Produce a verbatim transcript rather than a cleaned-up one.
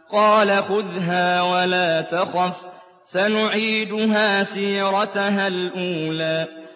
قَالَ خُذْهَا وَلَا تَخَفْ ۖ سَنُعِيدُهَا سِيرَتَهَا الْأُولَىٰ